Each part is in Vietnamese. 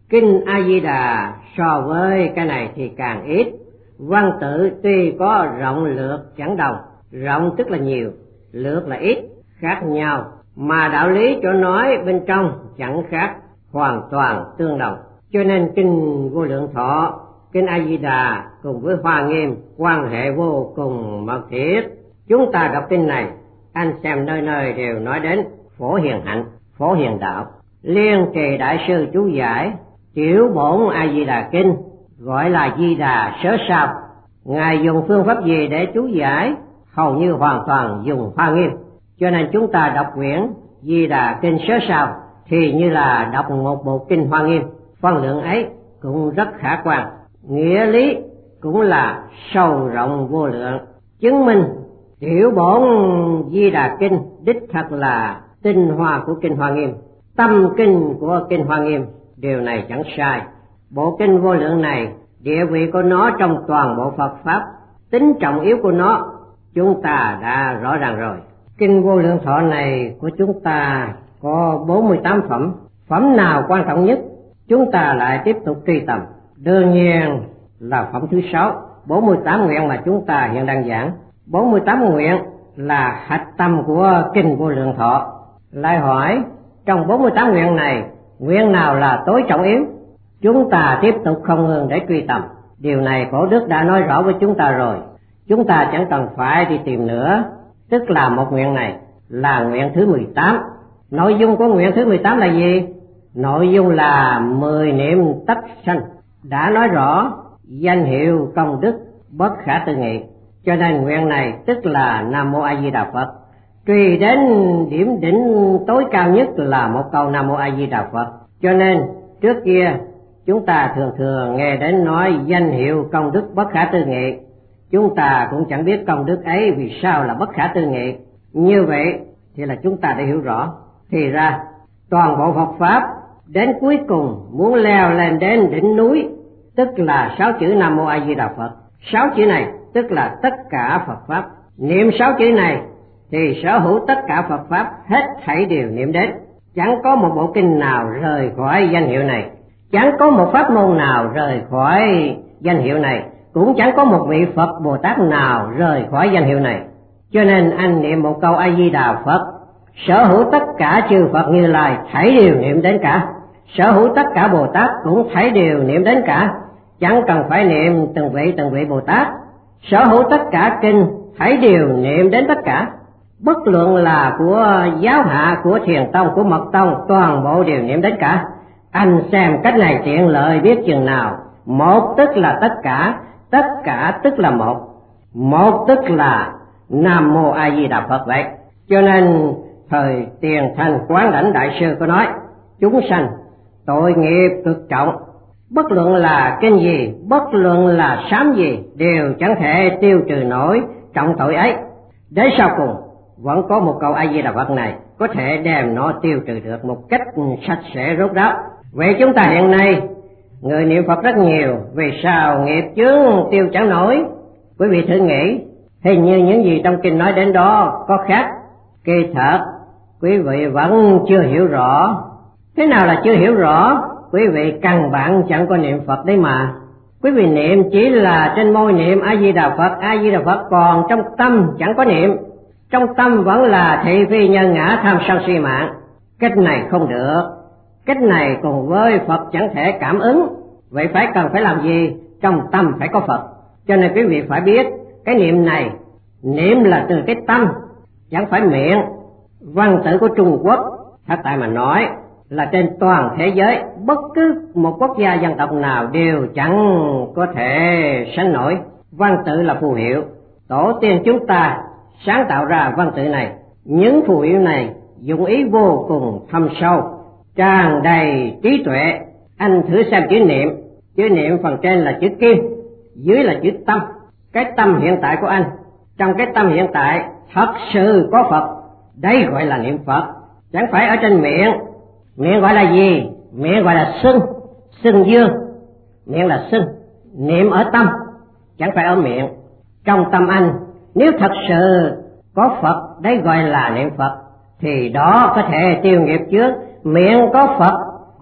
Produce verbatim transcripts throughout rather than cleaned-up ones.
Kinh A Di Đà so với cái này thì càng ít. Văn tự tuy có rộng lược chẳng đồng, rộng tức là nhiều, lược là ít, khác nhau, mà đạo lý chỗ nói bên trong chẳng khác, hoàn toàn tương đồng. Cho nên kinh Vô Lượng Thọ, kinh A Di Đà cùng với Hoa Nghiêm quan hệ vô cùng mật thiết. Chúng ta đọc kinh này, anh xem nơi nơi đều nói đến Phổ Hiền Hạnh, Phổ Hiền Đạo. Liên Trì Đại Sư chú giải Tiểu Bổn A Di Đà Kinh gọi là Di Đà Sớ Sao. Ngài dùng phương pháp gì để chú giải? Hầu như hoàn toàn dùng Hoa Nghiêm. Cho nên chúng ta đọc quyển Di Đà Kinh Sớ Sao thì như là đọc một bộ kinh Hoa Nghiêm. Phân lượng ấy cũng rất khả quan, nghĩa lý cũng là sâu rộng vô lượng, chứng minh Tiểu Bổn Di Đà Kinh đích thật là tinh hoa của kinh Hoa Nghiêm, tâm kinh của kinh Hoa Nghiêm. Điều này chẳng sai. Bộ kinh vô lượng này, địa vị của nó trong toàn bộ Phật Pháp, tính trọng yếu của nó chúng ta đã rõ ràng rồi. Kinh Vô Lượng Thọ này của chúng ta có bốn mươi tám phẩm. Phẩm nào quan trọng nhất chúng ta lại tiếp tục truy tầm. Đương nhiên là phẩm thứ sáu, bốn mươi tám nguyện mà chúng ta hiện đang giảng. bốn mươi tám nguyện là hạch tâm của kinh Vô Lượng Thọ. Lại hỏi, trong bốn mươi tám nguyện này, nguyện nào là tối trọng yếu? Chúng ta tiếp tục không ngừng để truy tầm. Điều này Phổ Đức đã nói rõ với chúng ta rồi, chúng ta chẳng cần phải đi tìm nữa. Tức là một nguyện này là nguyện thứ mười tám. Nội dung của nguyện thứ mười tám là gì? Nội dung là mười niệm tất sanh, đã nói rõ danh hiệu công đức bất khả tư nghị. Cho nên nguyện này tức là Nam Mô A Di Đà Phật. Truy đến điểm đỉnh tối cao nhất là một câu Nam Mô A Di Đà Phật. Cho nên trước kia chúng ta thường thường nghe đến nói danh hiệu công đức bất khả tư nghị. Chúng ta cũng chẳng biết công đức ấy vì sao là bất khả tư nghị. Như vậy thì là chúng ta đã hiểu rõ. Thì ra toàn bộ Phật Pháp đến cuối cùng muốn leo lên đến đỉnh núi, tức là sáu chữ Nam Mô A Di Đà Phật. Sáu chữ này tức là tất cả Phật Pháp. Niệm sáu chữ này thì sở hữu tất cả Phật Pháp hết thảy đều niệm đến. Chẳng có một bộ kinh nào rời khỏi danh hiệu này, chẳng có một pháp môn nào rời khỏi danh hiệu này, cũng chẳng có một vị Phật Bồ Tát nào rời khỏi danh hiệu này. Cho nên anh niệm một câu A Di Đà Phật, sở hữu tất cả chư Phật Như Lai thảy đều niệm đến cả, sở hữu tất cả Bồ Tát cũng thảy đều niệm đến cả. Chẳng cần phải niệm từng vị từng vị Bồ Tát, sở hữu tất cả kinh thảy đều niệm đến tất cả. Bất luận là của giáo hạ, của thiền tông, của mật tông, toàn bộ đều niệm đến cả. Anh xem cách này tiện lợi biết chừng nào. Một tức là tất cả, tất cả tức là một, một tức là Nam Mô A Di Đà Phật vậy. Cho nên thời Tiền Thành Quán Đảnh Đại Sư có nói, chúng sanh tội nghiệp cực trọng, bất luận là kinh gì, bất luận là sám gì, đều chẳng thể tiêu trừ nổi trọng tội ấy. Đến sau cùng vẫn có một câu A Di Đà Phật này có thể đem nó tiêu trừ được một cách sạch sẽ rốt ráo. Vậy chúng ta hiện nay người niệm Phật rất nhiều, vì sao nghiệp chướng tiêu chẳng nổi? Quý vị thử nghĩ, hình như những gì trong kinh nói đến đó có khác. Kỳ thật quý vị vẫn chưa hiểu rõ. Thế nào là chưa hiểu rõ? Quý vị căn bản chẳng có niệm Phật đấy mà. Quý vị niệm chỉ là trên môi niệm A Di Đà Phật, A Di Đà Phật, còn trong tâm chẳng có niệm. Trong tâm vẫn là thị phi nhân ngã tham sân si mạng. Cách này không được. Cách này cùng với Phật chẳng thể cảm ứng. Vậy phải cần phải làm gì? Trong tâm phải có Phật. Cho nên quý vị phải biết cái niệm này, niệm là từ cái tâm, chẳng phải miệng. Văn tự của Trung Quốc thật tại mà nói là trên toàn thế giới, bất cứ một quốc gia dân tộc nào đều chẳng có thể sánh nổi. Văn tự là phù hiệu. Tổ tiên chúng ta sáng tạo ra văn tự này. Những phù hiệu này dụng ý vô cùng thâm sâu, tràn đầy trí tuệ. Anh thử xem chữ niệm. Chữ niệm phần trên là chữ kim, dưới là chữ tâm. Cái tâm hiện tại của anh, trong cái tâm hiện tại thật sự có Phật. Đây gọi là niệm Phật, chẳng phải ở trên miệng. Miệng gọi là gì? Miệng gọi là xưng, xưng dương. Miệng là xưng. Niệm ở tâm, chẳng phải ở miệng. Trong tâm anh, nếu thật sự có Phật, đấy gọi là niệm Phật, thì đó có thể tiêu nghiệp trước. Miệng có Phật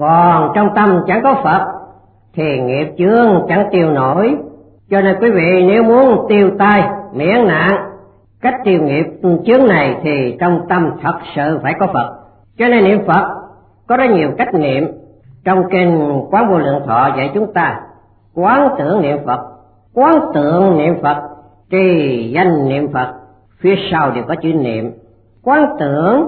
Còn trong tâm chẳng có Phật thì nghiệp chướng chẳng tiêu nổi. Cho nên quý vị nếu muốn tiêu tai miễn nạn cách tiêu nghiệp chướng này thì trong tâm thật sự phải có Phật. Cho nên niệm Phật có rất nhiều cách niệm. Trong kinh Quán Vô Lượng Thọ dạy chúng ta quán tưởng niệm Phật, quán tượng niệm Phật, trì danh niệm Phật, phía sau đều có chữ niệm. Quán tưởng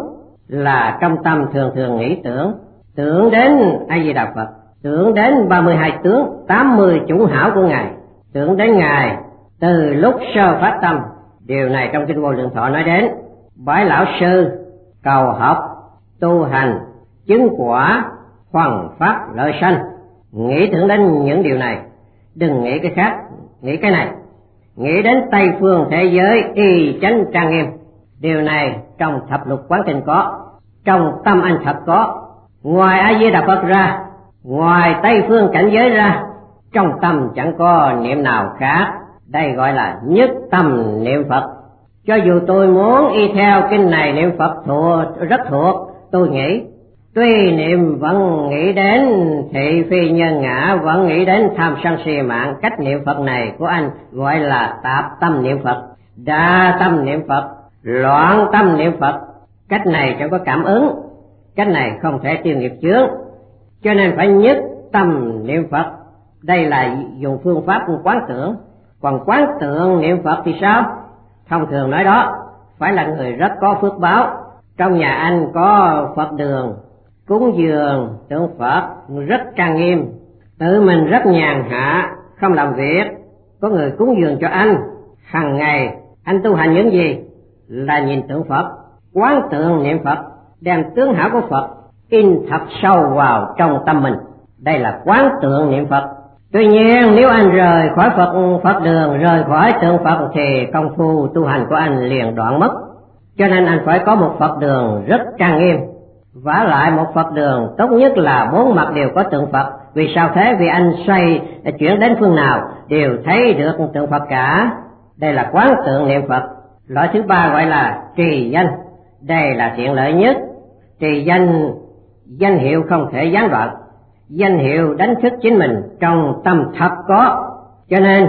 là trong tâm thường thường nghĩ tưởng, tưởng đến A Di Đà Phật, tưởng đến ba mươi hai tướng, tám mươi chủng hảo của Ngài, tưởng đến Ngài từ lúc sơ phát tâm. Điều này trong kinh Vô Lượng Thọ nói đến bái lão sư, cầu học, tu hành, chứng quả, hoằng pháp lợi sanh. Nghĩ tưởng đến những điều này, đừng nghĩ cái khác, nghĩ cái này. Nghĩ đến Tây phương thế giới y chánh trang nghiêm. Điều này trong thập lục quán kinh có, trong tâm anh thật có. Ngoài A Di Đà Phật ra, ngoài Tây phương cảnh giới ra, trong tâm chẳng có niệm nào khác. Đây gọi là nhất tâm niệm Phật. Cho dù tôi muốn y theo kinh này niệm Phật thuộc rất thuộc, tôi nghĩ tuy niệm vẫn nghĩ đến thị phi nhân ngã, vẫn nghĩ đến tham sân si mạng. Cách niệm Phật này của anh gọi là tạp tâm niệm Phật, đa tâm niệm Phật, loạn tâm niệm Phật. Cách này chẳng có cảm ứng, cách này không thể tiêu nghiệp chướng. Cho nên phải nhất tâm niệm Phật. Đây là dùng phương pháp quán tưởng. Còn quán tưởng niệm Phật thì sao? Thông thường nói đó phải là người rất có phước báo. Trong nhà anh có Phật đường, cúng dường tượng Phật rất trang nghiêm, tự mình rất nhàn hạ, không làm việc, có người cúng dường cho anh. Hằng ngày anh tu hành những gì? Là nhìn tượng Phật, quán tượng niệm Phật, đem tướng hảo của Phật in thật sâu vào trong tâm mình. Đây là quán tượng niệm Phật. Tuy nhiên nếu anh rời khỏi Phật Phật đường, rời khỏi tượng Phật thì công phu tu hành của anh liền đoạn mất. Cho nên anh phải có một Phật đường rất trang nghiêm. Vả lại một Phật đường tốt nhất là bốn mặt đều có tượng Phật. Vì sao thế? Vì anh xoay chuyển đến phương nào đều thấy được tượng Phật cả. Đây là quán tượng niệm Phật. Loại thứ ba gọi là trì danh. Đây là tiện lợi nhất. Trì danh, danh hiệu không thể gián đoạn. Danh hiệu đánh thức chính mình trong tâm thật có. Cho nên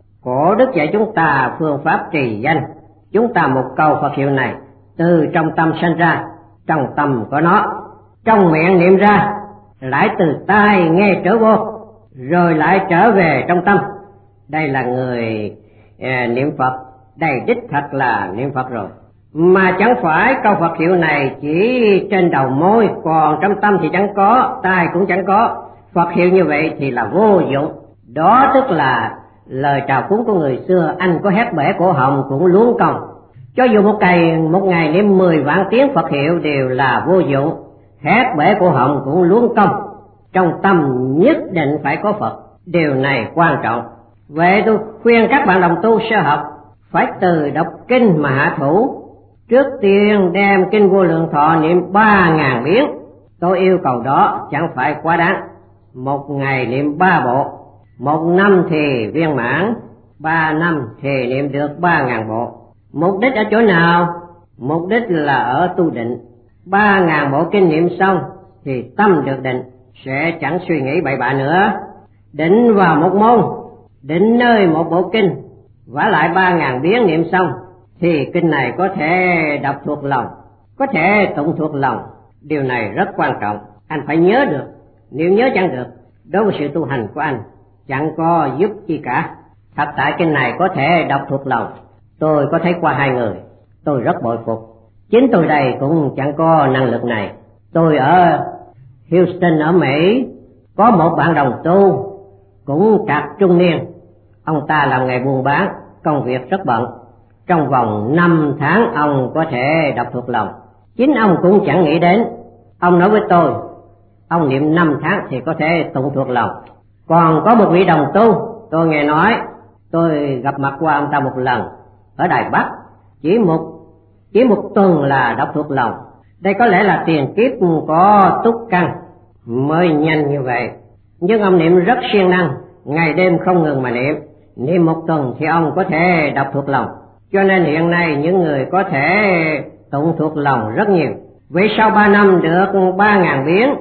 cổ đức dạy chúng ta phương pháp trì danh. Chúng ta một câu Phật hiệu này từ trong tâm sanh ra, trong tâm có nó, trong miệng niệm ra, lại từ tai nghe trở vô, rồi lại trở về trong tâm. Đây là người à, niệm Phật. Đây đích thật là niệm Phật rồi. Mà chẳng phải câu Phật hiệu này chỉ trên đầu môi, còn trong tâm thì chẳng có, tai cũng chẳng có. Phật hiệu như vậy thì là vô dụng. Đó tức là lời trào phúng của người xưa, anh có hét bể cổ họng cũng luống công. Cho dù một ngày một ngày niệm mười vạn tiếng Phật hiệu đều là vô dụng, hét bể cổ họng cũng luống công. Trong tâm nhất định phải có Phật. Điều này quan trọng. Vậy tôi khuyên các bạn đồng tu sơ học phải từ đọc kinh mà hạ thủ. Trước tiên đem kinh Vô Lượng Thọ niệm ba ngàn biến. Tôi yêu cầu đó chẳng phải quá đáng. Một ngày niệm ba bộ, một năm thì viên mãn, ba năm thì niệm được ba ngàn bộ. Mục đích ở chỗ nào? Mục đích là ở tu định. Ba ngàn bộ kinh niệm xong thì tâm được định, sẽ chẳng suy nghĩ bậy bạ nữa. Định vào một môn, định nơi một bộ kinh, vả lại ba ngàn biến niệm xong thì kinh này có thể đọc thuộc lòng, có thể tụng thuộc lòng. Điều này rất quan trọng, anh phải nhớ được. Nếu nhớ chẳng được, đối với sự tu hành của anh chẳng có giúp chi cả. Thật tại kinh này có thể đọc thuộc lòng. Tôi có thấy qua hai người, tôi rất bội phục. Chính tôi đây cũng chẳng có năng lực này. Tôi ở Houston ở Mỹ có một bạn đồng tu cũng trạc trung niên. Ông ta làm nghề buôn bán, công việc rất bận. Trong vòng năm tháng ông có thể đọc thuộc lòng. Chính ông cũng chẳng nghĩ đến. Ông nói với tôi, ông niệm năm tháng thì có thể tụng thuộc lòng. Còn có một vị đồng tu, tôi nghe nói, tôi gặp mặt qua ông ta một lần ở Đài Bắc, chỉ một chỉ một tuần là đọc thuộc lòng. Đây có lẽ là tiền kiếp có túc căn mới nhanh như vậy. Nhưng ông niệm rất siêng năng, ngày đêm không ngừng mà niệm. Niệm một tuần thì ông có thể đọc thuộc lòng. Cho nên hiện nay những người có thể tụng thuộc lòng rất nhiều. Vậy sau ba năm được ba ngàn biến,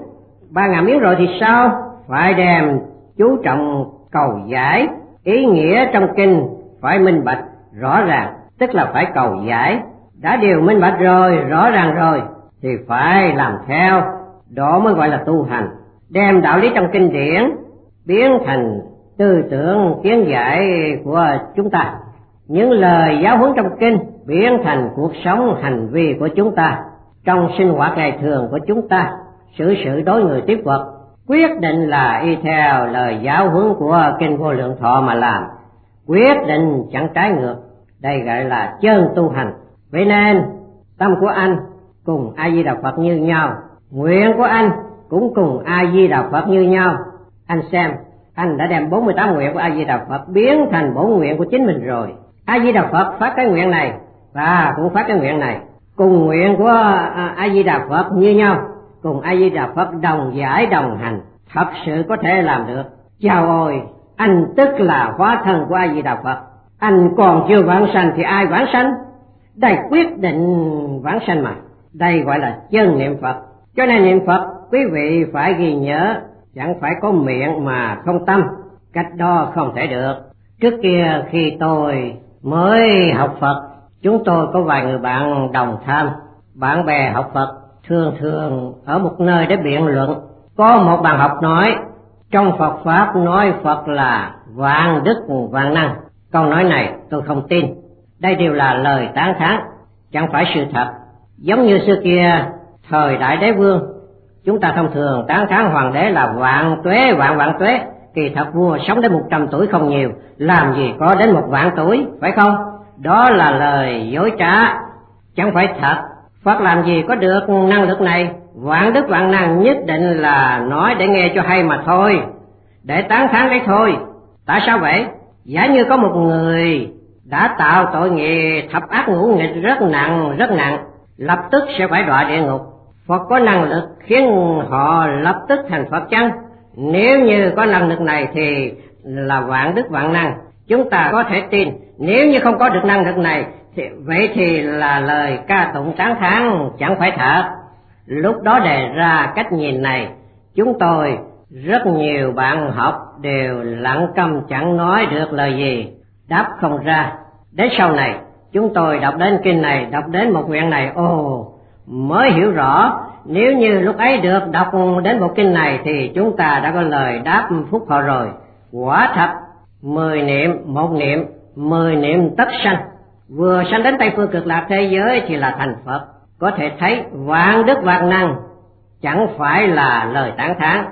ba ngàn miếng rồi thì sao? Phải đem chú trọng cầu giải, ý nghĩa trong kinh phải minh bạch rõ ràng, tức là phải cầu giải. Đã điều minh bạch rồi, rõ ràng rồi thì phải làm theo, đó mới gọi là tu hành. Đem đạo lý trong kinh điển biến thành tư tưởng kiến giải của chúng ta, những lời giáo huấn trong kinh biến thành cuộc sống hành vi của chúng ta, trong sinh hoạt ngày thường của chúng ta, xử sự đối người tiếp vật, quyết định là y theo lời giáo huấn của kinh Vô Lượng Thọ mà làm, quyết định chẳng trái ngược. Đây gọi là chân tu hành. Vậy nên tâm của anh cùng A Di Đà Phật như nhau, nguyện của anh cũng cùng A Di Đà Phật như nhau. Anh xem, anh đã đem bốn mươi tám nguyện của A Di Đà Phật biến thành bổn nguyện của chính mình rồi. A Di Đà Phật phát cái nguyện này và cũng phát cái nguyện này, cùng nguyện của A Di Đà Phật như nhau, cùng A Di Đà Phật đồng giải đồng hành, thật sự có thể làm được. Chào ôi, anh tức là hóa thân của A Di Đà Phật. Anh còn chưa vãng sanh thì ai vãng sanh? Đây quyết định vãng sanh mà. Đây gọi là chân niệm Phật. Cho nên niệm Phật quý vị phải ghi nhớ, chẳng phải có miệng mà không tâm, cách đó không thể được. Trước kia khi tôi mới học Phật, chúng tôi có vài người bạn đồng tham, bạn bè học Phật thường thường ở một nơi để biện luận. Có một bạn học nói, trong Phật Pháp nói Phật là vạn đức vạn năng. Câu nói này tôi không tin, đây đều là lời tán thán, chẳng phải sự thật. Giống như xưa kia, thời Đại Đế Vương, chúng ta thông thường tán thán hoàng đế là vạn tuế vạn vạn tuế, kỳ thật vua sống đến một trăm tuổi không nhiều, làm gì có đến một vạn tuổi, phải không? Đó là lời dối trá, chẳng phải thật. Phật làm gì có được năng lực này, vạn đức vạn năng nhất định là nói để nghe cho hay mà thôi, để tán thán đấy thôi. Tại sao vậy? Giả như có một người đã tạo tội nghiệp thập ác ngũ nghịch rất nặng rất nặng, lập tức sẽ phải đọa địa ngục. Phật có năng lực khiến họ lập tức thành Phật chăng? Nếu như có năng lực này thì là vạn đức vạn năng, chúng ta có thể tin. Nếu như không có được năng lực này thì vậy thì là lời ca tụng tán thán, chẳng phải thật. Lúc đó đề ra cách nhìn này, chúng tôi rất nhiều bạn học đều lặng câm chẳng nói được lời gì, đáp không ra. Đến sau này chúng tôi đọc đến kinh này, đọc đến một nguyện này, ồ mới hiểu rõ. Nếu như lúc ấy được đọc đến bộ kinh này thì chúng ta đã có lời đáp phúc họ rồi. Quả thật, mười niệm một niệm, mười niệm tất sanh. Vừa sanh đến Tây Phương Cực Lạc thế giới thì là thành Phật. Có thể thấy vạn đức vạn năng chẳng phải là lời tán thán,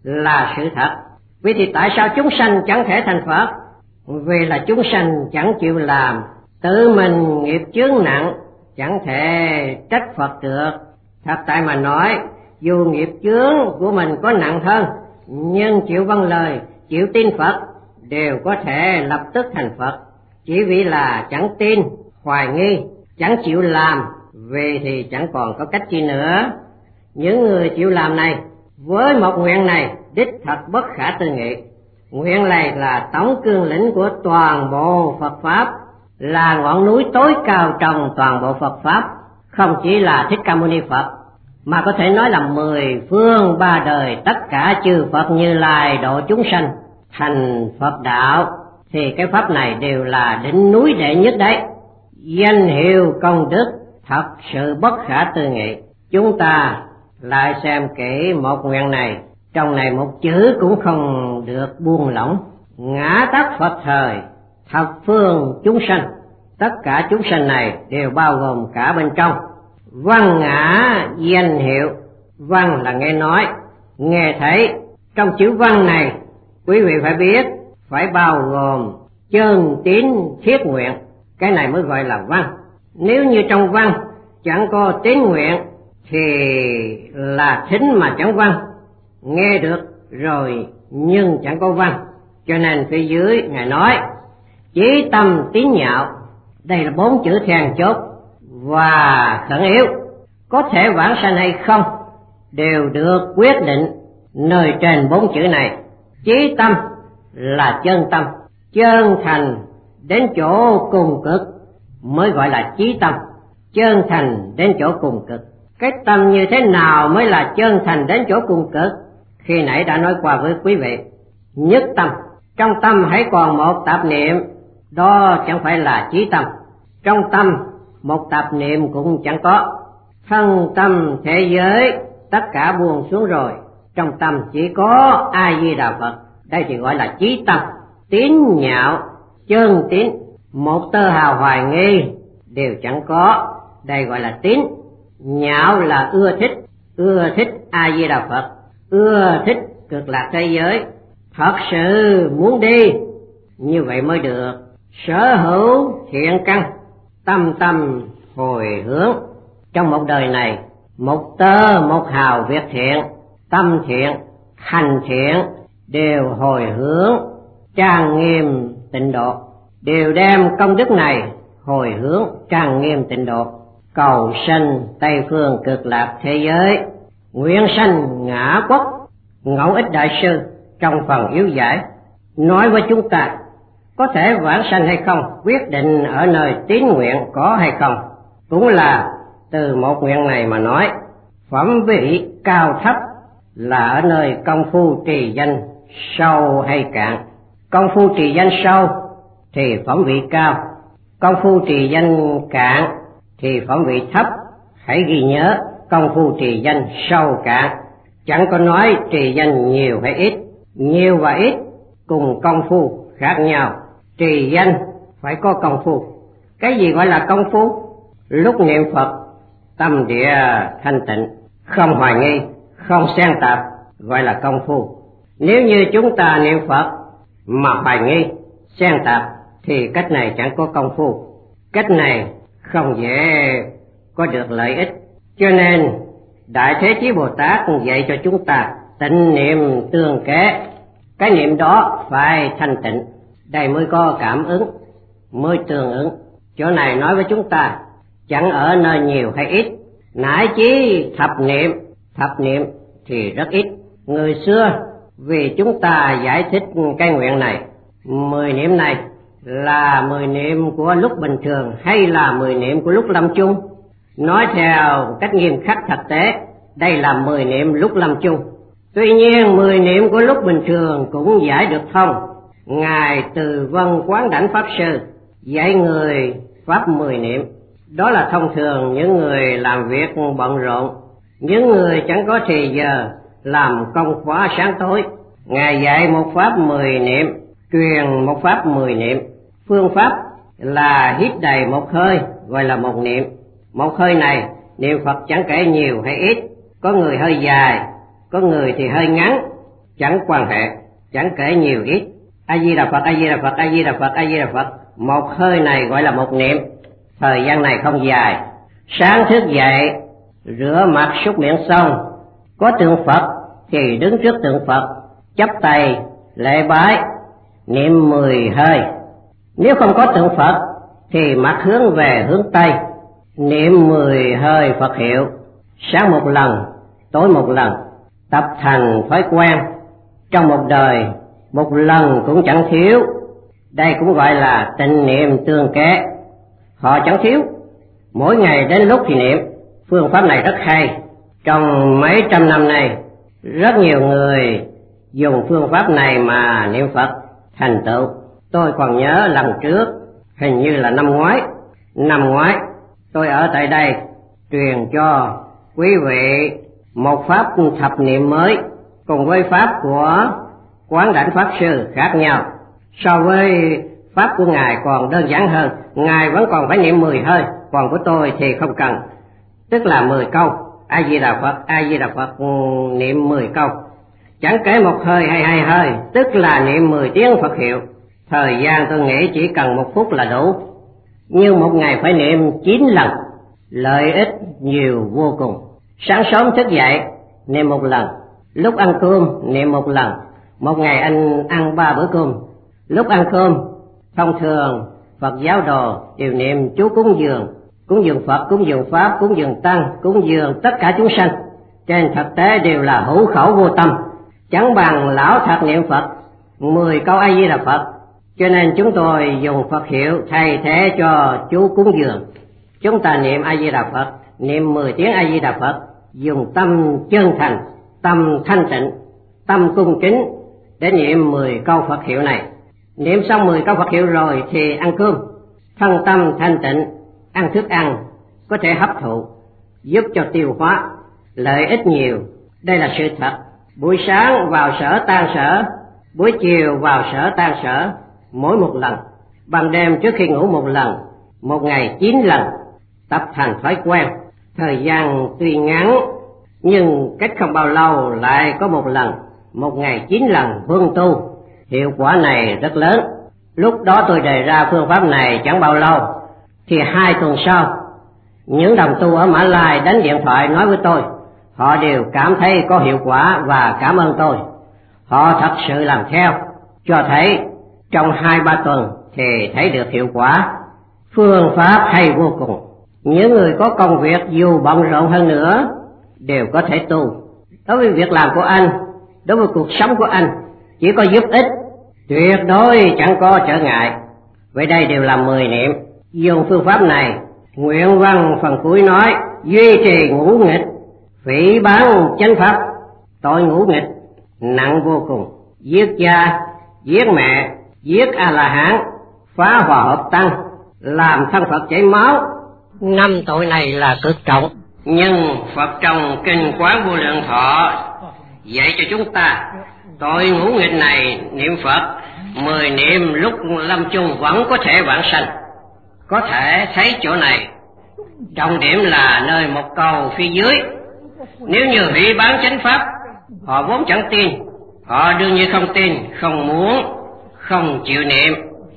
là sự thật. Vì thì tại sao chúng sanh chẳng thể thành Phật? Vì là chúng sanh chẳng chịu làm, tự mình nghiệp chướng nặng, chẳng thể trách Phật được. Thật tại mà nói, dù nghiệp chướng của mình có nặng hơn, nhưng chịu vâng lời, chịu tin Phật, đều có thể lập tức thành Phật. Chỉ vì là chẳng tin, hoài nghi, chẳng chịu làm, vì thì chẳng còn có cách chi nữa. Những người chịu làm này, với một nguyện này, đích thật bất khả tư nghị. Nguyện này là tổng cương lĩnh của toàn bộ Phật Pháp, là ngọn núi tối cao trong toàn bộ Phật Pháp. Không chỉ là Thích Ca Mâu Ni Phật, mà có thể nói là mười phương ba đời tất cả chư Phật Như Lai độ chúng sanh thành Phật đạo, thì cái pháp này đều là đỉnh núi đệ nhất đấy. Danh hiệu công đức thật sự bất khả tư nghị. Chúng ta lại xem kỹ một nguyện này, trong này một chữ cũng không được buông lỏng. Ngã tắc Phật thời, thập phương chúng sanh, tất cả chúng sanh này đều bao gồm cả bên trong. Văn ngã danh hiệu, văn là nghe nói, nghe thấy. Trong chữ văn này, quý vị phải biết, phải bao gồm chân tín thiết nguyện, cái này mới gọi là văn. Nếu như trong văn chẳng có tín nguyện thì là thính mà chẳng văn, nghe được rồi nhưng chẳng có văn. Cho nên phía dưới Ngài nói chí tâm tín nhạo, đây là bốn chữ then chốt và khẩn yếu. Có thể vãng sanh hay không đều được quyết định nơi trên bốn chữ này. Chí tâm là chân tâm, chân thành đến chỗ cùng cực mới gọi là chí tâm, chân thành đến chỗ cùng cực. Cái tâm như thế nào mới là chân thành đến chỗ cùng cực? khi nãy đã nói qua với quý vị. Nhất tâm, trong tâm hãy còn một tạp niệm, đó chẳng phải là chí tâm. Trong tâm một tạp niệm cũng chẳng có. Thân tâm thế giới tất cả buông xuống rồi, trong tâm chỉ có A Di Đà Phật, đây thì gọi là chí tâm. Tín nhạo, chân tín, một tơ hào hoài nghi đều chẳng có, đây gọi là tín. Nhạo là ưa thích, ưa thích A Di Đà Phật, ưa thích cực lạc thế giới, thật sự muốn đi, như vậy mới được. Sở hữu thiện căn, tâm tâm hồi hướng. Trong một đời này, một tơ một hào việc thiện, tâm thiện, hành thiện đều hồi hướng trang nghiêm tịnh độ, đều đem công đức này hồi hướng trang nghiêm tịnh độ, cầu sanh Tây phương cực lạc thế giới, nguyện sanh ngã quốc. Ngẫu Ích Đại Sư trong phần yếu giải nói với chúng ta, có thể vãng sanh hay không quyết định ở nơi tín nguyện có hay không. Cũng là từ một nguyện này mà nói, phẩm vị cao thấp là ở nơi công phu trì danh sâu hay cạn. Công phu trì danh sâu thì phẩm vị cao, công phu trì danh cạn thì phẩm vị thấp. Hãy ghi nhớ, công phu trì danh sâu cạn, chẳng có nói trì danh nhiều hay ít. Nhiều và ít cùng công phu khác nhau, trì danh phải có công phu. Cái gì gọi là công phu? Lúc niệm Phật tâm địa thanh tịnh, không hoài nghi, không xen tạp, gọi là công phu. Nếu như chúng ta niệm Phật mà hoài nghi, xen tạp thì cách này chẳng có công phu, cách này không dễ có được lợi ích. Cho nên Đại Thế Chí Bồ Tát dạy cho chúng ta tịnh niệm tương kế, cái niệm đó phải thanh tịnh, đây mới có cảm ứng, mới tương ứng. Chỗ này nói với chúng ta chẳng ở nơi nhiều hay ít, nãi chí thập niệm, thập niệm thì rất ít. Người xưa vì chúng ta giải thích cái nguyện này, mười niệm này là mười niệm của lúc bình thường hay là mười niệm của lúc lâm chung. Nói theo cách nghiêm khắc thực tế, đây là mười niệm lúc lâm chung. Tuy nhiên mười niệm của lúc bình thường cũng giải được thông. Ngài Từ Vân Quán Đảnh Pháp Sư dạy người pháp mười niệm, đó là thông thường những người làm việc bận rộn, những người chẳng có thời giờ làm công khóa sáng tối. Ngài dạy một pháp mười niệm, truyền một pháp mười niệm. Phương pháp là hít đầy một hơi, gọi là một niệm. Một hơi này niệm Phật chẳng kể nhiều hay ít, có người hơi dài, có người thì hơi ngắn, chẳng quan hệ, chẳng kể nhiều ít. A Di Đà Phật, A Di Đà Phật, A Di Đà Phật, A Di Đà Phật. Một hơi này gọi là một niệm. Thời gian này không dài. Sáng thức dậy, rửa mặt súc miệng xong, có tượng Phật thì đứng trước tượng Phật, chắp tay lễ bái, niệm mười hơi. Nếu không có tượng Phật thì mặt hướng về hướng Tây, niệm mười hơi Phật hiệu, sáng một lần, tối một lần, tập thành thói quen. Trong một đời một lần cũng chẳng thiếu, đây cũng gọi là tịnh niệm tương kế. Họ chẳng thiếu, mỗi ngày đến lúc thì niệm. Phương pháp này rất hay, trong mấy trăm năm nay rất nhiều người dùng phương pháp này mà niệm Phật thành tựu. Tôi còn nhớ lần trước, hình như là năm ngoái, năm ngoái tôi ở tại đây truyền cho quý vị một pháp thập niệm mới cùng với pháp của Quán Đảnh Pháp Sư khác nhau. So với pháp của Ngài còn đơn giản hơn, Ngài vẫn còn phải niệm mười hơi, còn của tôi thì không cần, tức là mười câu A Di Đà Phật, A Di Đà Phật, niệm mười câu, chẳng kể một hơi hay hai hơi, tức là niệm mười tiếng Phật hiệu. Thời gian tôi nghĩ chỉ cần một phút là đủ, nhưng một ngày phải niệm chín lần, lợi ích nhiều vô cùng. Sáng sớm thức dậy niệm một lần, lúc ăn cơm niệm một lần, một ngày anh ăn ba bữa cơm. Lúc ăn cơm, thông thường Phật giáo đồ đều niệm chú cúng dường, cúng dường Phật, cúng dường Pháp, cúng dường Tăng, cúng dường tất cả chúng sanh. Trên thực tế đều là hữu khẩu vô tâm, chẳng bằng lão thật niệm Phật mười câu A Di Đà Phật. Cho nên chúng tôi dùng Phật hiệu thay thế cho chú cúng dường. Chúng ta niệm A Di Đà Phật, niệm mười tiếng A Di Đà Phật, dùng tâm chân thành, tâm thanh tịnh, tâm cung kính để niệm mười câu Phật hiệu này. Niệm xong mười câu Phật hiệu rồi thì ăn cơm, thân tâm thanh tịnh, ăn thức ăn có thể hấp thụ, giúp cho tiêu hóa, lợi ích nhiều. Đây là sự thật. Buổi sáng vào sở tan sở, buổi chiều vào sở tan sở, mỗi một lần. Ban đêm trước khi ngủ một lần, một ngày chín lần, tập thành thói quen. Thời gian tuy ngắn nhưng cách không bao lâu lại có một lần, một ngày chín lần huân tu. Hiệu quả này rất lớn. Lúc đó tôi đề ra phương pháp này chẳng bao lâu, thì hai tuần sau, những đồng tu ở Mã Lai đánh điện thoại nói với tôi, họ đều cảm thấy có hiệu quả và cảm ơn tôi. Họ thật sự làm theo, cho thấy trong hai ba tuần thì thấy được hiệu quả. Phương pháp hay vô cùng. Những người có công việc dù bận rộn hơn nữa đều có thể tu. Đối với việc làm của anh, đối với cuộc sống của anh, chỉ có giúp ích, tuyệt đối chẳng có trở ngại. Vậy đây đều là mười niệm. Dùng phương pháp này, nguyện văn phần cuối nói, duy trì ngũ nghịch, phỉ báng chánh pháp. Tội ngũ nghịch nặng vô cùng: giết cha, giết mẹ, giết A-la-hán, phá hòa hợp tăng, làm thân Phật chảy máu. Năm tội này là cực trọng, nhưng Phật trong Kinh Quán Vô Lượng Thọ dạy cho chúng ta tội ngũ nghịch này niệm Phật mười niệm lúc lâm chung vẫn có thể vãng sanh. Có thể thấy chỗ này trọng điểm là nơi một câu phía dưới. Nếu như hủy bán chánh pháp, họ vốn chẳng tin, họ đương nhiên không tin, không muốn, không chịu niệm.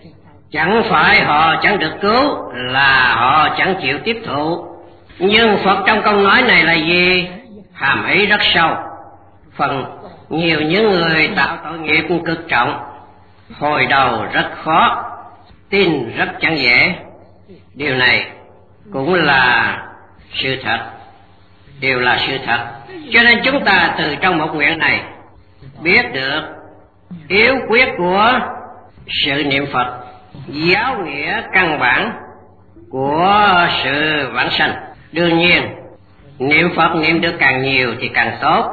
Chẳng phải họ chẳng được cứu, là họ chẳng chịu tiếp thụ. Nhưng Phật trong câu nói này là gì? Hàm ý rất sâu. Phần nhiều những người tạo tội nghiệp cực trọng, hồi đầu rất khó, tin rất chẳng dễ. Điều này cũng là sự thật, đều là sự thật. Cho nên chúng ta từ trong một nguyện này biết được yếu quyết của sự niệm Phật, giáo nghĩa căn bản của sự vãng sanh. Đương nhiên niệm Phật niệm được càng nhiều thì càng tốt,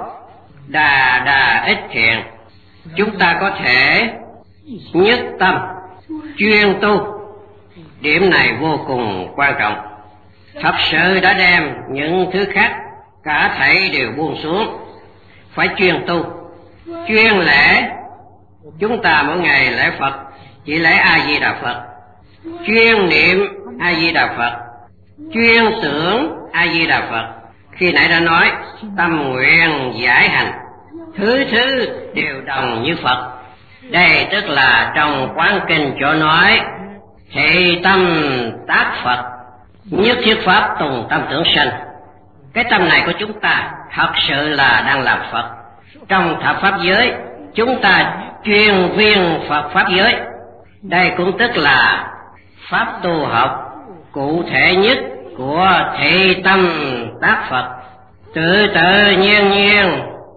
đà đà ít thiện. Chúng ta có thể nhất tâm chuyên tu, điểm này vô cùng quan trọng. Thật sự đã đem những thứ khác cả thảy đều buông xuống, phải chuyên tu, chuyên lễ. Chúng ta mỗi ngày lễ Phật chỉ lễ A Di Đà Phật, chuyên niệm A Di Đà Phật, chuyên tưởng A Di Đà Phật. Khi nãy đã nói tâm nguyện giải hành, thứ thứ đều đồng như Phật. Đây tức là trong Quán Kinh chỗ nói thị tâm tác Phật, nhất thiết pháp tùng tâm tưởng sanh. Cái tâm này của chúng ta thật sự là đang làm Phật. Trong thập pháp giới, chúng ta chuyên viên Phật pháp giới. Đây cũng tức là pháp tu học cụ thể nhất của thị tâm tác Phật. Tự tự nhiên nhiên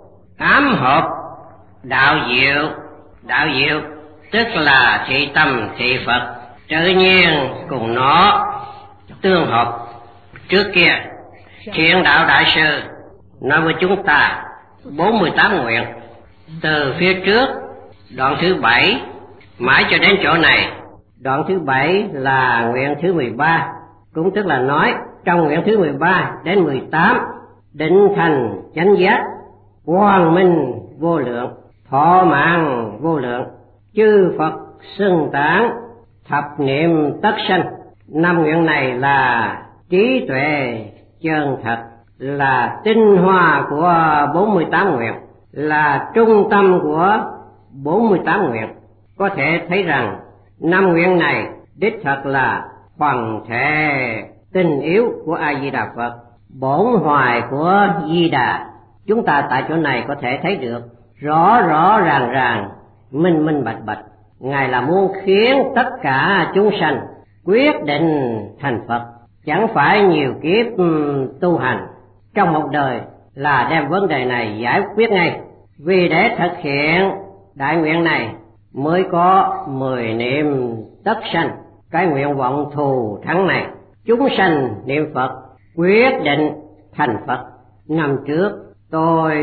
ám hợp đạo diệu. Đạo diệu tức là thị tâm thị Phật, tự nhiên cùng nó tương hợp. Trước kia Thiện Đạo Đại Sư nói với chúng ta bốn mươi tám nguyện. Từ phía trước đoạn thứ bảy mãi cho đến chỗ này, đoạn thứ bảy là nguyện thứ mười ba, cũng tức là nói trong nguyện thứ mười ba đến mười tám, định thành chánh giác, quang minh vô lượng, thọ mạng vô lượng, chư Phật xưng tán, thập niệm tất sanh. Năm nguyện này là trí tuệ chân thật, là tinh hoa của bốn mươi tám nguyện, là trung tâm của bốn mươi tám nguyện. Có thể thấy rằng năm nguyện này đích thật là hoàn thể tinh yếu của A Di Đà Phật, bổn hoài của Di Đà. Chúng ta tại chỗ này có thể thấy được rõ rõ ràng ràng, minh minh bạch bạch. Ngài là muốn khiến tất cả chúng sanh quyết định thành Phật, chẳng phải nhiều kiếp tu hành, trong một đời là đem vấn đề này giải quyết ngay. Vì để thực hiện đại nguyện này mới có mười niệm tất sanh, cái nguyện vọng thù thắng này. Chúng sanh niệm Phật quyết định thành Phật. Năm trước tôi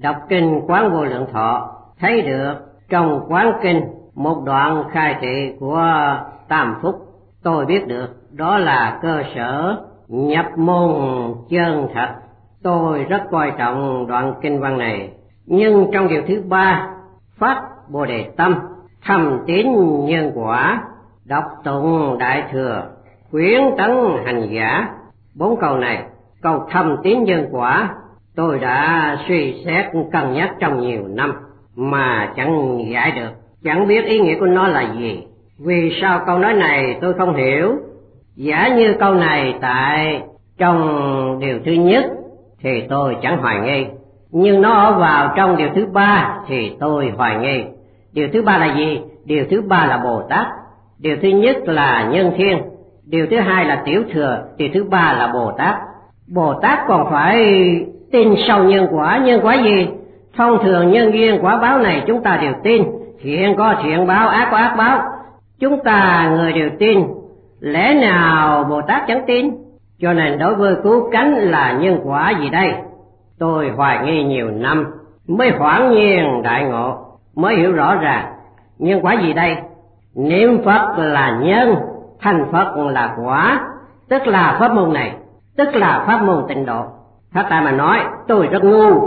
đọc kinh Quán Vô Lượng Thọ, thấy được trong Quán Kinh một đoạn khai thị của Tam Phúc. Tôi biết được đó là cơ sở nhập môn chân thật. Tôi rất coi trọng đoạn kinh văn này. Nhưng trong điều thứ ba, phát Bồ Đề tâm, thầm tín nhân quả, đọc tụng Đại Thừa, khuyến tấn hành giả. Bốn câu này, câu thầm tín nhân quả, tôi đã suy xét cân nhắc trong nhiều năm mà chẳng giải được, chẳng biết ý nghĩa của nó là gì. Vì sao câu nói này tôi không hiểu? Giả như câu này tại trong điều thứ nhất thì tôi chẳng hoài nghi, nhưng nó ở vào trong điều thứ ba thì tôi hoài nghi. Điều thứ ba là gì? Điều thứ ba là Bồ Tát. Điều thứ nhất là Nhân Thiên, điều thứ hai là Tiểu Thừa, điều thứ ba là Bồ Tát. Bồ Tát còn phải tin sâu nhân quả. Nhân quả gì? Thông thường nhân duyên quả báo này chúng ta đều tin, thiện có thiện báo, ác có ác báo, chúng ta người đều tin. Lẽ nào Bồ Tát chẳng tin? Cho nên đối với cứu cánh là nhân quả gì đây? Tôi hoài nghi nhiều năm mới hoảng nhiên đại ngộ, mới hiểu rõ ràng nhân quả gì đây. Niệm Phật là nhân, thành Phật là quả, tức là pháp môn này, tức là pháp môn tịnh độ. Thật tại mà nói, tôi rất ngu,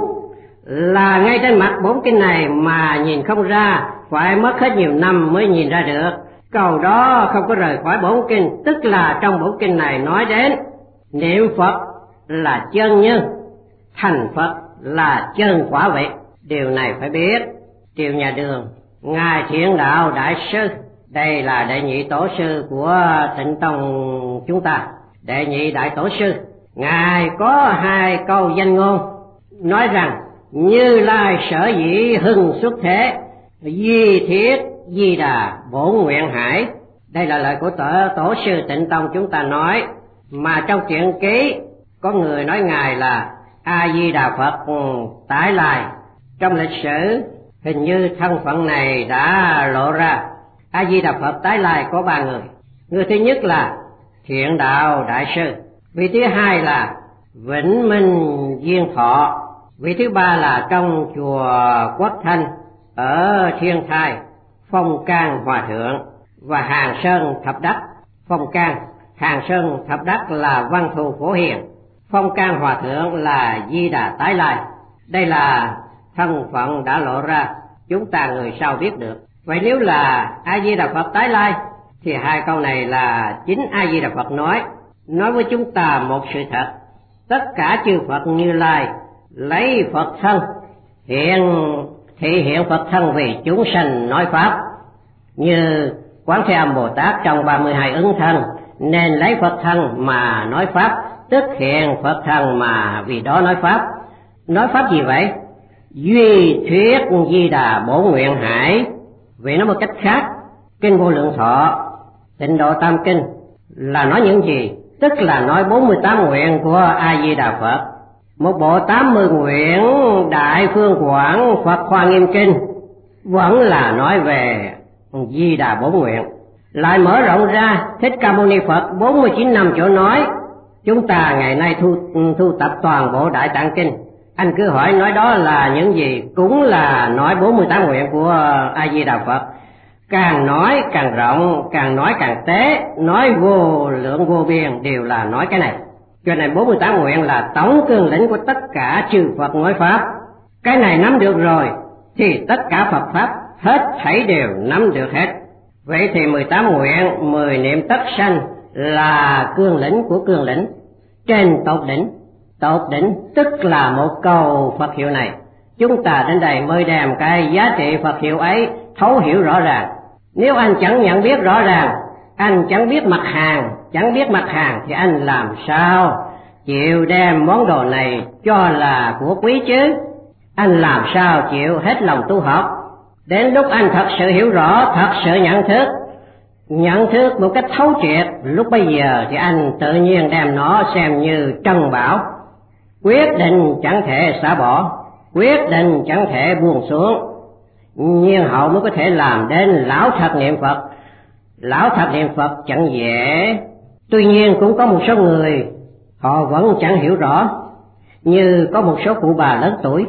là ngay trên mặt bốn kinh này mà nhìn không ra, phải mất hết nhiều năm mới nhìn ra được. Câu đó không có rời khỏi bốn kinh, tức là trong bốn kinh này nói đến niệm Phật là chân nhân, thành Phật là chân quả vị. Điều này phải biết. Triều Nhà Đường, Ngài Thiện Đạo Đại Sư, đây là đệ nhị tổ sư của Tịnh Tông chúng ta, đệ nhị đại tổ sư. Ngài có hai câu danh ngôn nói rằng Như Lai sở dĩ hưng xuất thế, duy thiết di đà bổn nguyện hải. Đây là lời của tổ, tổ sư Tịnh Tông chúng ta nói, mà trong truyện ký có người nói Ngài là A Di Đà Phật tái lai. Trong lịch sử hình như thân phận này đã lộ ra. A Di Đà Phật tái lai có ba người. Người thứ nhất là Thiện Đạo Đại Sư, vị thứ hai là Vĩnh Minh Duyên Thọ, vị thứ ba là trong chùa Quốc Thanh ở Thiên Thai, Phong Can Hòa Thượng và Hàng Sơn Thập Đắc. Phong Can, Hàng Sơn Thập Đắc là Văn Thù Phổ Hiền, Phong Can Hòa Thượng là Di Đà Tái Lai. Đây là thân phận đã lộ ra, chúng ta người sau biết được. Vậy nếu là A Di Đà Phật tái lai thì hai câu này là chính A Di Đà Phật nói, nói với chúng ta một sự thật. Tất cả chư Phật Như Lai lấy Phật thân hiện thị hiện Phật thân vì chúng sanh nói pháp, như Quán Thế Âm Bồ Tát trong ba mươi hai ứng thân nên lấy Phật thân mà nói pháp, tức hiện Phật thân mà vì đó nói pháp. Nói pháp gì vậy? Duy thuyết Di Đà bổn nguyện hải. Vì nói một cách khác, Kinh Vô Lượng Thọ, Tịnh Độ Tam Kinh là nói những gì? Tức là nói bốn mươi tám nguyện của A Di Đà Phật. Một bộ tám mươi nguyện Đại Phương Quảng Phật Hoa Nghiêm Kinh vẫn là nói về Di Đà bổn nguyện. Lại mở rộng ra Thích Ca Mâu Ni Phật bốn mươi chín năm chỗ nói. Chúng ta ngày nay thu, thu tập toàn bộ Đại Tạng Kinh, anh cứ hỏi nói đó là những gì, cũng là nói bốn mươi tám nguyện của A Di Đà Phật. Càng nói càng rộng, càng nói càng tế, nói vô lượng vô biên đều là nói cái này. Cho nên bốn mươi tám nguyện là tổng cương lĩnh của tất cả chư Phật nói pháp. Cái này nắm được rồi thì tất cả Phật pháp hết thảy đều nắm được hết. Vậy thì mười tám nguyện, mười niệm tất sanh là cương lĩnh của cương lĩnh, trên tột đỉnh. Tột đỉnh tức là một câu Phật hiệu này. Chúng ta đến đây mới đem cái giá trị Phật hiệu ấy thấu hiểu rõ ràng. Nếu anh chẳng nhận biết rõ ràng, anh chẳng biết mặt hàng, chẳng biết mặt hàng thì anh làm sao chịu đem món đồ này cho là của quý chứ? Anh làm sao chịu hết lòng tu học? Đến lúc anh thật sự hiểu rõ, thật sự nhận thức, nhận thức một cách thấu triệt, lúc bây giờ thì anh tự nhiên đem nó xem như trân bảo, quyết định chẳng thể xả bỏ, quyết định chẳng thể buông xuống. Nhiên hậu mới có thể làm đến lão thật niệm Phật. Lão thật niệm Phật chẳng dễ. Tuy nhiên cũng có một số người họ vẫn chẳng hiểu rõ, như có một số cụ bà lớn tuổi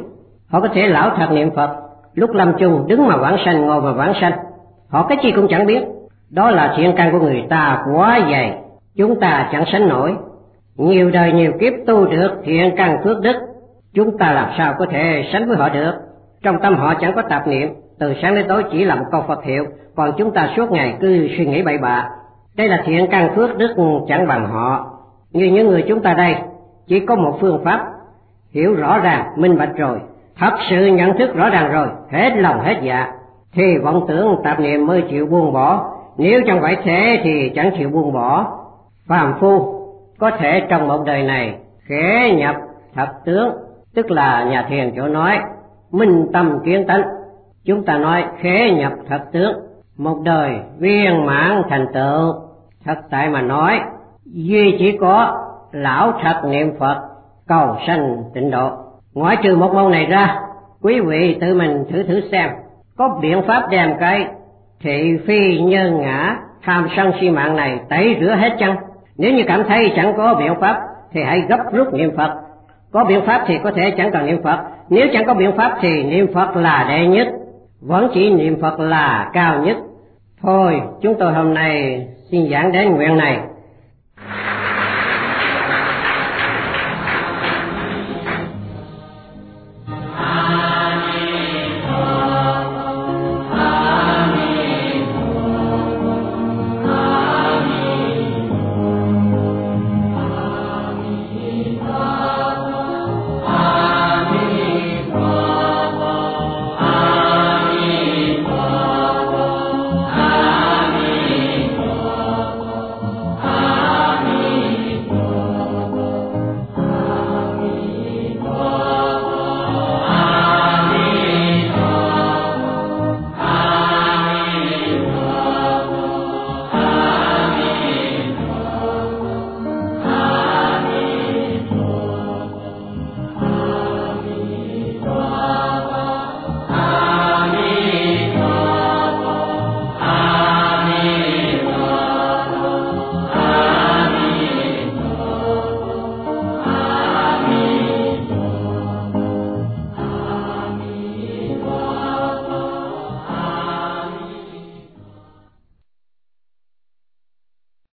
Họ có thể lão thật niệm Phật, lúc lâm chung đứng mà vãng sanh, ngồi mà vãng sanh, họ cái chi cũng chẳng biết. Đó là thiện căn của người ta quá dày, chúng ta chẳng sánh nổi. Nhiều đời nhiều kiếp tu được thiện căn phước đức, chúng ta làm sao có thể sánh với họ được. Trong tâm họ chẳng có tạp niệm, từ sáng đến tối chỉ là một câu Phật hiệu, còn chúng ta suốt ngày cứ suy nghĩ bậy bạ. Đây là thiện căn phước đức chẳng bằng họ. Như những người chúng ta đây, chỉ có một phương pháp, hiểu rõ ràng, minh bạch rồi, thật sự nhận thức rõ ràng rồi, hết lòng hết dạ, thì vọng tưởng tạp niệm mới chịu buông bỏ. Nếu chẳng phải thế thì chẳng chịu buông bỏ. Phàm phu có thể trong một đời này khẽ nhập thật tướng, tức là nhà thiền chỗ nói minh tâm kiến tánh. Chúng ta nói khẽ nhập thật tướng, một đời viên mãn thành tựu. Thật tại mà nói, duy chỉ có lão thật niệm Phật, cầu sanh tịnh độ. Ngoại trừ một môn này ra, quý vị tự mình thử thử xem, có biện pháp đem cái thị phi nhân ngã tham sân si mạng này tẩy rửa hết chăng? Nếu như cảm thấy chẳng có biện pháp thì hãy gấp rút niệm Phật. Có biện pháp thì có thể chẳng cần niệm Phật, nếu chẳng có biện pháp thì niệm Phật là đệ nhất, vẫn chỉ niệm Phật là cao nhất. Thôi, chúng tôi hôm nay xin giảng đến nguyện này.